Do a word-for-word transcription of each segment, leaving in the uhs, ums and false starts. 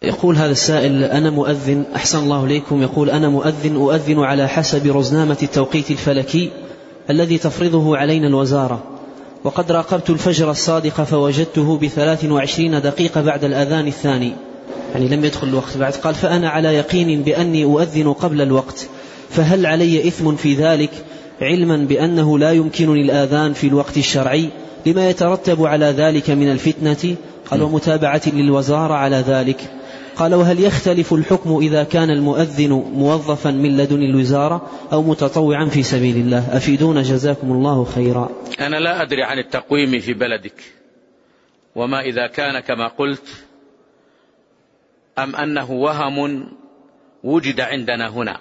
يقول هذا السائل: أنا مؤذن، أحسن الله إليكم، يقول: أنا مؤذن أؤذن على حسب رزنامة التوقيت الفلكي الذي تفرضه علينا الوزارة، وقد راقبت الفجر الصادق فوجدته بثلاث وعشرين دقيقة بعد الأذان الثاني، يعني لم يدخل الوقت بعد. قال: فأنا على يقين بأني أؤذن قبل الوقت، فهل علي إثم في ذلك، علما بأنه لا يمكنني الآذان في الوقت الشرعي لما يترتب على ذلك من الفتنة؟ قال: ومتابعة للوزارة على ذلك. قال: وهل يختلف الحكم إذا كان المؤذن موظفا من لدن الوزارة أو متطوعا في سبيل الله؟ أفيدونا جزاكم الله خيرا. أنا لا أدري عن التقويم في بلدك، وما إذا كان كما قلت أم أنه وهم وجد عندنا هنا،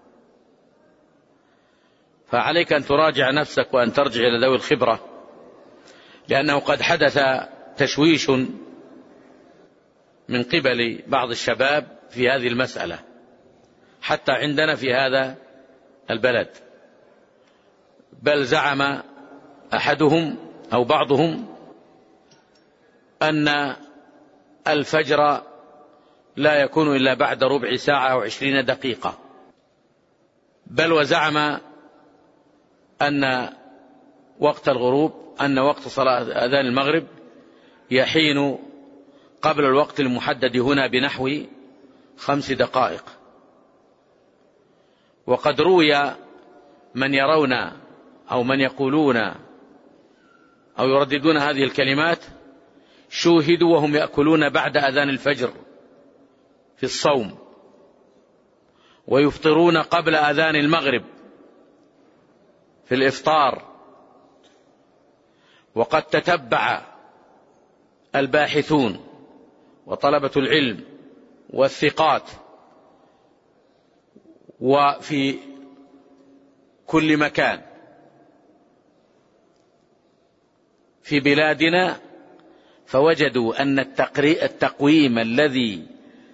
فعليك أن تراجع نفسك وأن ترجع إلى ذوي الخبرة، لأنه قد حدث تشويش من قبل بعض الشباب في هذه المسألة حتى عندنا في هذا البلد، بل زعم أحدهم أو بعضهم أن الفجر لا يكون إلا بعد ربع ساعة أو عشرين دقيقة، بل وزعم أن وقت الغروب أن وقت صلاة أذان المغرب يحين قبل الوقت المحدد هنا بنحو خمس دقائق. وقد روي من يرون أو من يقولون أو يرددون هذه الكلمات شوهدوا وهم يأكلون بعد أذان الفجر في الصوم، ويفطرون قبل أذان المغرب في الإفطار. وقد تتبع الباحثون وطلبة العلم والثقات وفي كل مكان في بلادنا، فوجدوا أن التقويم الذي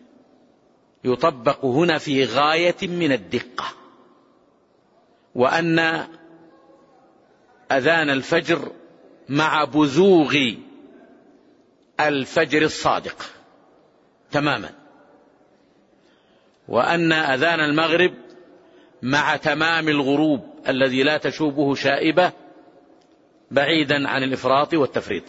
يطبق هنا في غاية من الدقة، وأن أذان الفجر مع بزوغ الفجر الصادق تماما، وأن أذان المغرب مع تمام الغروب الذي لا تشوبه شائبة، بعيدا عن الإفراط والتفريط.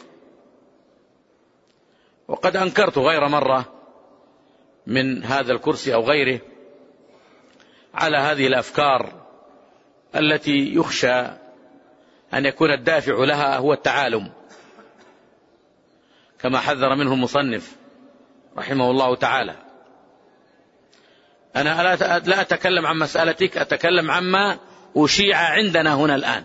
وقد أنكرت غير مرة من هذا الكرسي أو غيره على هذه الأفكار التي يخشى أن يكون الدافع لها هو التعالم، كما حذر منه المصنف رحمه الله تعالى. أنا لا أتكلم عن مسألتك، أتكلم عما أشيع عندنا هنا الآن،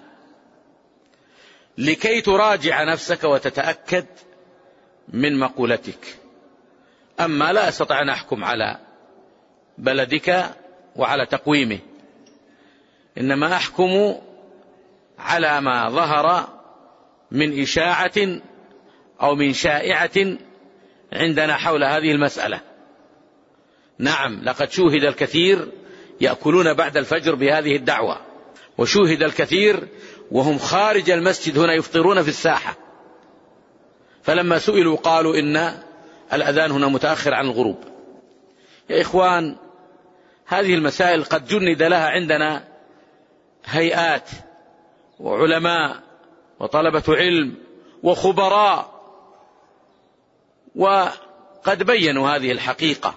لكي تراجع نفسك وتتأكد من مقولتك. أما لا أستطيع أن أحكم على بلدك وعلى تقويمه، إنما أحكم على ما ظهر من إشاعة أو من شائعة عندنا حول هذه المسألة. نعم، لقد شوهد الكثير يأكلون بعد الفجر بهذه الدعوة، وشوهد الكثير وهم خارج المسجد هنا يفطرون في الساحة، فلما سئلوا قالوا إن الأذان هنا متأخر عن الغروب. يا إخوان، هذه المسائل قد جند لها عندنا هيئات وعلماء وطلبة علم وخبراء، وقد بينوا هذه الحقيقة.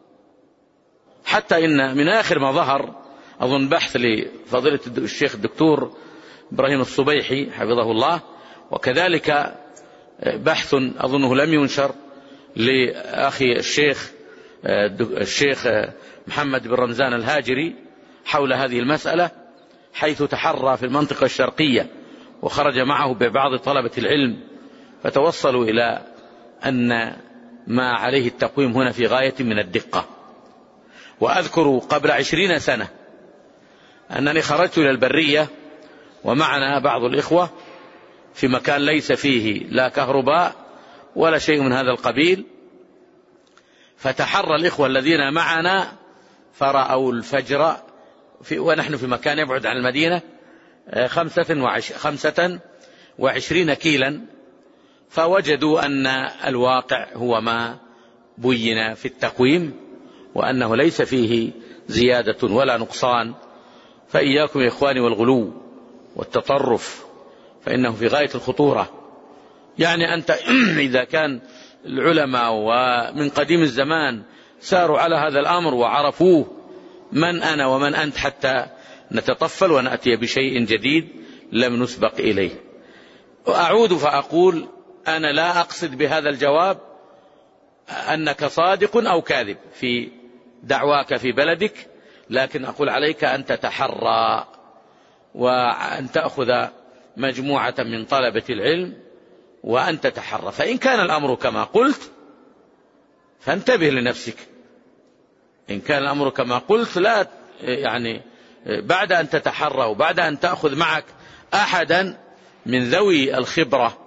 حتى إن من آخر ما ظهر أظن بحث لفضيلة الشيخ الدكتور إبراهيم الصبيحي حفظه الله، وكذلك بحث أظنه لم ينشر لأخي الشيخ الشيخ محمد بن رمزان الهاجري حول هذه المسألة، حيث تحرى في المنطقة الشرقية وخرج معه ببعض طلبة العلم، فتوصلوا إلى أن ما عليه التقويم هنا في غاية من الدقة. وأذكر قبل عشرين سنة أنني خرجت إلى البرية ومعنا بعض الإخوة في مكان ليس فيه لا كهرباء ولا شيء من هذا القبيل، فتحرى الإخوة الذين معنا فرأوا الفجر في ونحن في مكان يبعد عن المدينة خمسة, وعش خمسة وعشرين كيلا، فوجدوا أن الواقع هو ما بين في التقويم وأنه ليس فيه زيادة ولا نقصان. فإياكم يا إخواني والغلو والتطرف، فإنه في غاية الخطورة. يعني أنت إذا كان العلماء ومن قديم الزمان ساروا على هذا الأمر وعرفوه من أنا ومن أنت حتى نتطفل ونأتي بشيء جديد لم نسبق إليه. وأعود فأقول أنا لا أقصد بهذا الجواب أنك صادق أو كاذب في دعواك في بلدك، لكن أقول عليك أن تتحرى وأن تأخذ مجموعة من طلبة العلم وأن تتحرى. فإن كان الأمر كما قلت فانتبه لنفسك، إن كان الأمر كما قلت لا يعني بعد أن تتحرى وبعد أن تأخذ معك أحدا من ذوي الخبرة،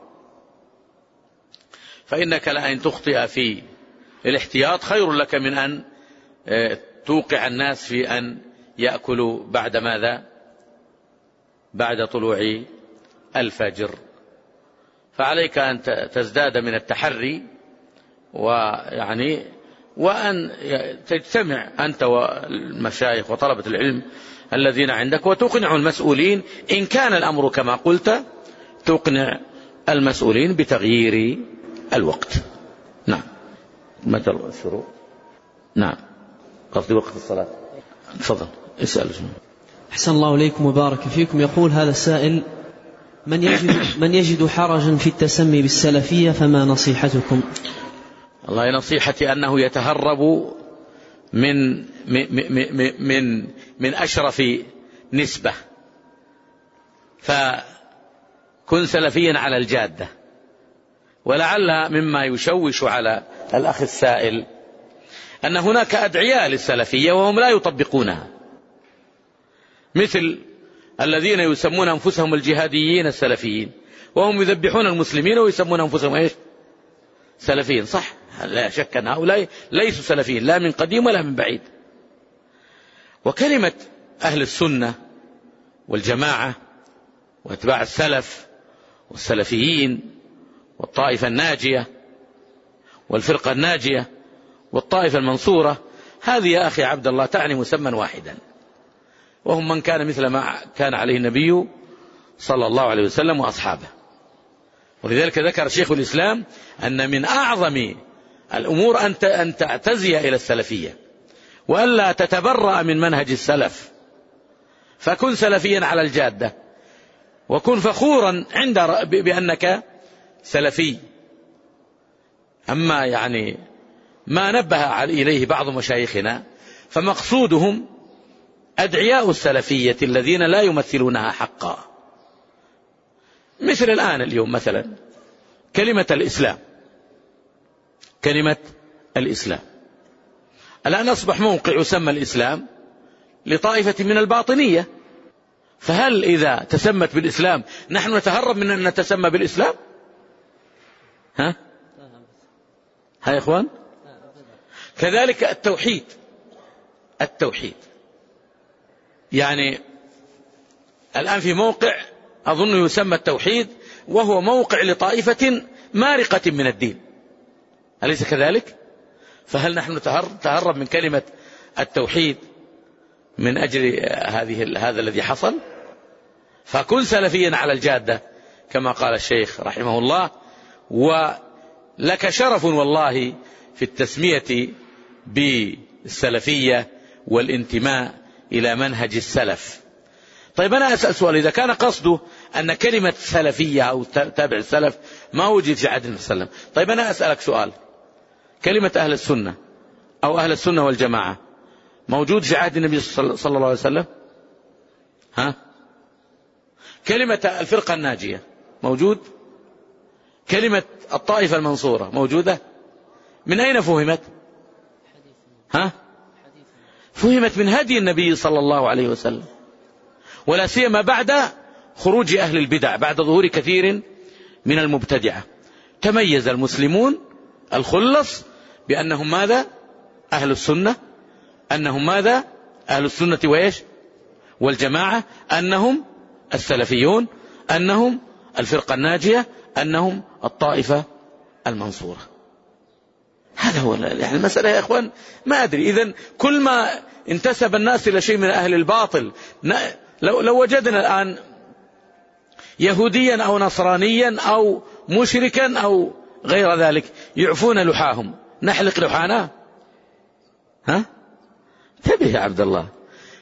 فإنك لأن تخطئ في الاحتياط خير لك من أن توقع الناس في أن يأكلوا بعد ماذا؟ بعد طلوع الفجر. فعليك أن تزداد من التحري ويعني وأن تجتمع أنت والمشايخ وطلبة العلم الذين عندك وتقنع المسؤولين، إن كان الأمر كما قلت تقنع المسؤولين بتغيير الوقت. نعم. متى الشروق؟ نعم، قصدي وقت الصلاة. تفضل اسأل. أحسن الله إليكم وبارك فيكم. يقول هذا السائل: من يجد, من يجد حرجا في التسمي بالسلفية فما نصيحتكم؟ الله نصيحتي أنه يتهرب من من من من أشرف نسبة، فكن سلفيا على الجادة. ولعل مما يشوش على الأخ السائل أن هناك أدعياء للسلفية وهم لا يطبقونها، مثل الذين يسمون أنفسهم الجهاديين السلفيين وهم يذبحون المسلمين ويسمون أنفسهم إيش؟ سلفيين. صح، لا شك أن هؤلاء ليسوا سلفيين لا من قديم ولا من بعيد. وكلمة أهل السنة والجماعة واتباع السلف والسلفيين والطائفة الناجية والفرقة الناجية والطائفة المنصورة، هذه يا أخي عبد الله تعني مسمى واحدا، وهم من كان مثل ما كان عليه النبي صلى الله عليه وسلم وأصحابه. ولذلك ذكر شيخ الإسلام أن من أعظم الأمور أن تعتزي إلى السلفية وألا تتبرأ من منهج السلف، فكن سلفيا على الجادة وكن فخورا عند بأنك سلفي. أما يعني ما نبه إليه بعض مشايخنا فمقصودهم أدعياء السلفية الذين لا يمثلونها حقا، مثل الآن اليوم مثلا كلمة الإسلام، كلمة الإسلام الآن أصبح موقع يسمى الإسلام لطائفة من الباطنية، فهل إذا تسمت بالإسلام نحن نتهرب من أن نتسمى بالإسلام؟ ها ها يا إخوان؟ كذلك التوحيد، التوحيد يعني الآن في موقع أظن يسمى التوحيد وهو موقع لطائفة مارقة من الدين، أليس كذلك؟ فهل نحن نتهرب من كلمة التوحيد من أجل هذه هذا الذي حصل؟ فكن سلفيا على الجادة كما قال الشيخ رحمه الله، ولك شرف والله في التسمية بالسلفية والانتماء إلى منهج السلف. طيب أنا أسأل سؤال، إذا كان قصده أن كلمة سلفية أو تابع السلف ما وجد في عهد النبي صلى الله عليه وسلم، طيب أنا أسألك سؤال، كلمة أهل السنة أو أهل السنة والجماعة موجود في عهد النبي صلى الله عليه وسلم؟ ها؟ كلمة الفرقة الناجية موجود؟ كلمة الطائفة المنصورة موجودة؟ من أين فهمت؟ ها؟ فهمت من هدي النبي صلى الله عليه وسلم، ولا سيما بعد خروج أهل البدع، بعد ظهور كثير من المبتدعة. تميز المسلمون الخلص بأنهم ماذا؟ أهل السنة، أنهم ماذا؟ أهل السنة وإيش؟ والجماعة، أنهم السلفيون، أنهم الفرقة الناجية، أنهم الطائفة المنصورة. هذا هذا هو يعني المسألة يا إخوان. ما أدري إذن كل ما انتسب الناس إلى شيء من أهل الباطل، لو, لو وجدنا الآن يهوديا أو نصرانيا أو مشركا أو غير ذلك يعفون لحاهم، نحلق لحانا؟ ها؟ انتبه يا عبد الله،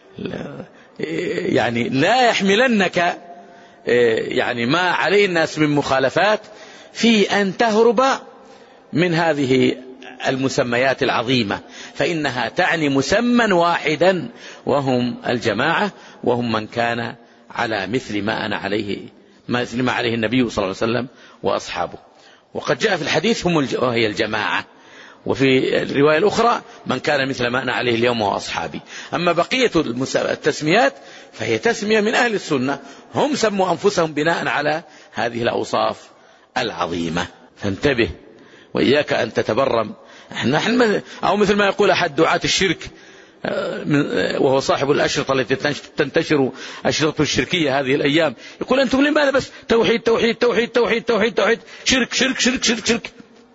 يعني لا يحملنك يعني ما عليه الناس من مخالفات في أن تهرب من هذه المسميات العظيمة، فإنها تعني مسمى واحدا وهم الجماعة، وهم من كان على مثل ما أنا عليه مثل ما عليه النبي صلى الله عليه وسلم وأصحابه. وقد جاء في الحديث هم وهي الجماعة، وفي الرواية الأخرى من كان مثل ما أنا عليه اليوم وأصحابي. أما بقية التسميات فهي تسمية من أهل السنة، هم سموا أنفسهم بناء على هذه الأوصاف العظيمة. فانتبه وإياك أن تتبرم. نحن أو مثل ما يقول أحد دعاة الشرك وهو صاحب الأشرطة التي تنتشر أشرطة الشركية هذه الأيام، يقول أنتم لماذا بس توحيد توحيد توحيد توحيد توحيد توحيد شرك شرك شرك شرك شرك.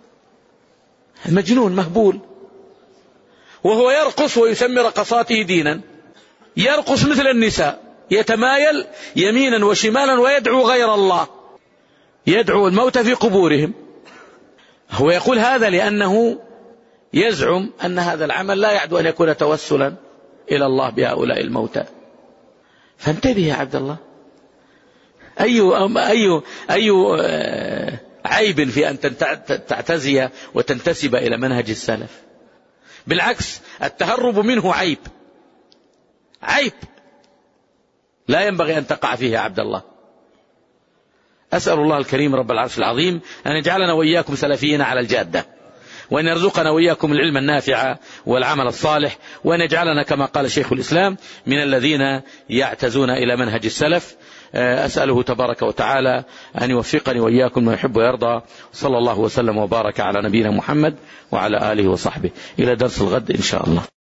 مجنون مهبول، وهو يرقص ويسمي رقصاته دينا، يرقص مثل النساء، يتمايل يمينا وشمالا ويدعو غير الله، يدعو الموت في قبورهم. هو يقول هذا لأنه يزعم أن هذا العمل لا يعد أن يكون توسلا إلى الله بهؤلاء الموتى. فانتبه يا عبد الله، أي أي أي عيب في أن تعتزي وتنتسب إلى منهج السلف؟ بالعكس التهرب منه عيب، عيب لا ينبغي أن تقع فيه يا عبد الله. أسأل الله الكريم رب العرش العظيم أن يجعلنا وإياكم سلفيين على الجادة، وأن يرزقنا وإياكم العلم النافع والعمل الصالح، وأن يجعلنا كما قال شيخ الإسلام من الذين يعتزون إلى منهج السلف. أسأله تبارك وتعالى أن يوفقني وإياكم ما يحب ويرضى. صلى الله وسلم وبارك على نبينا محمد وعلى آله وصحبه. إلى درس الغد إن شاء الله.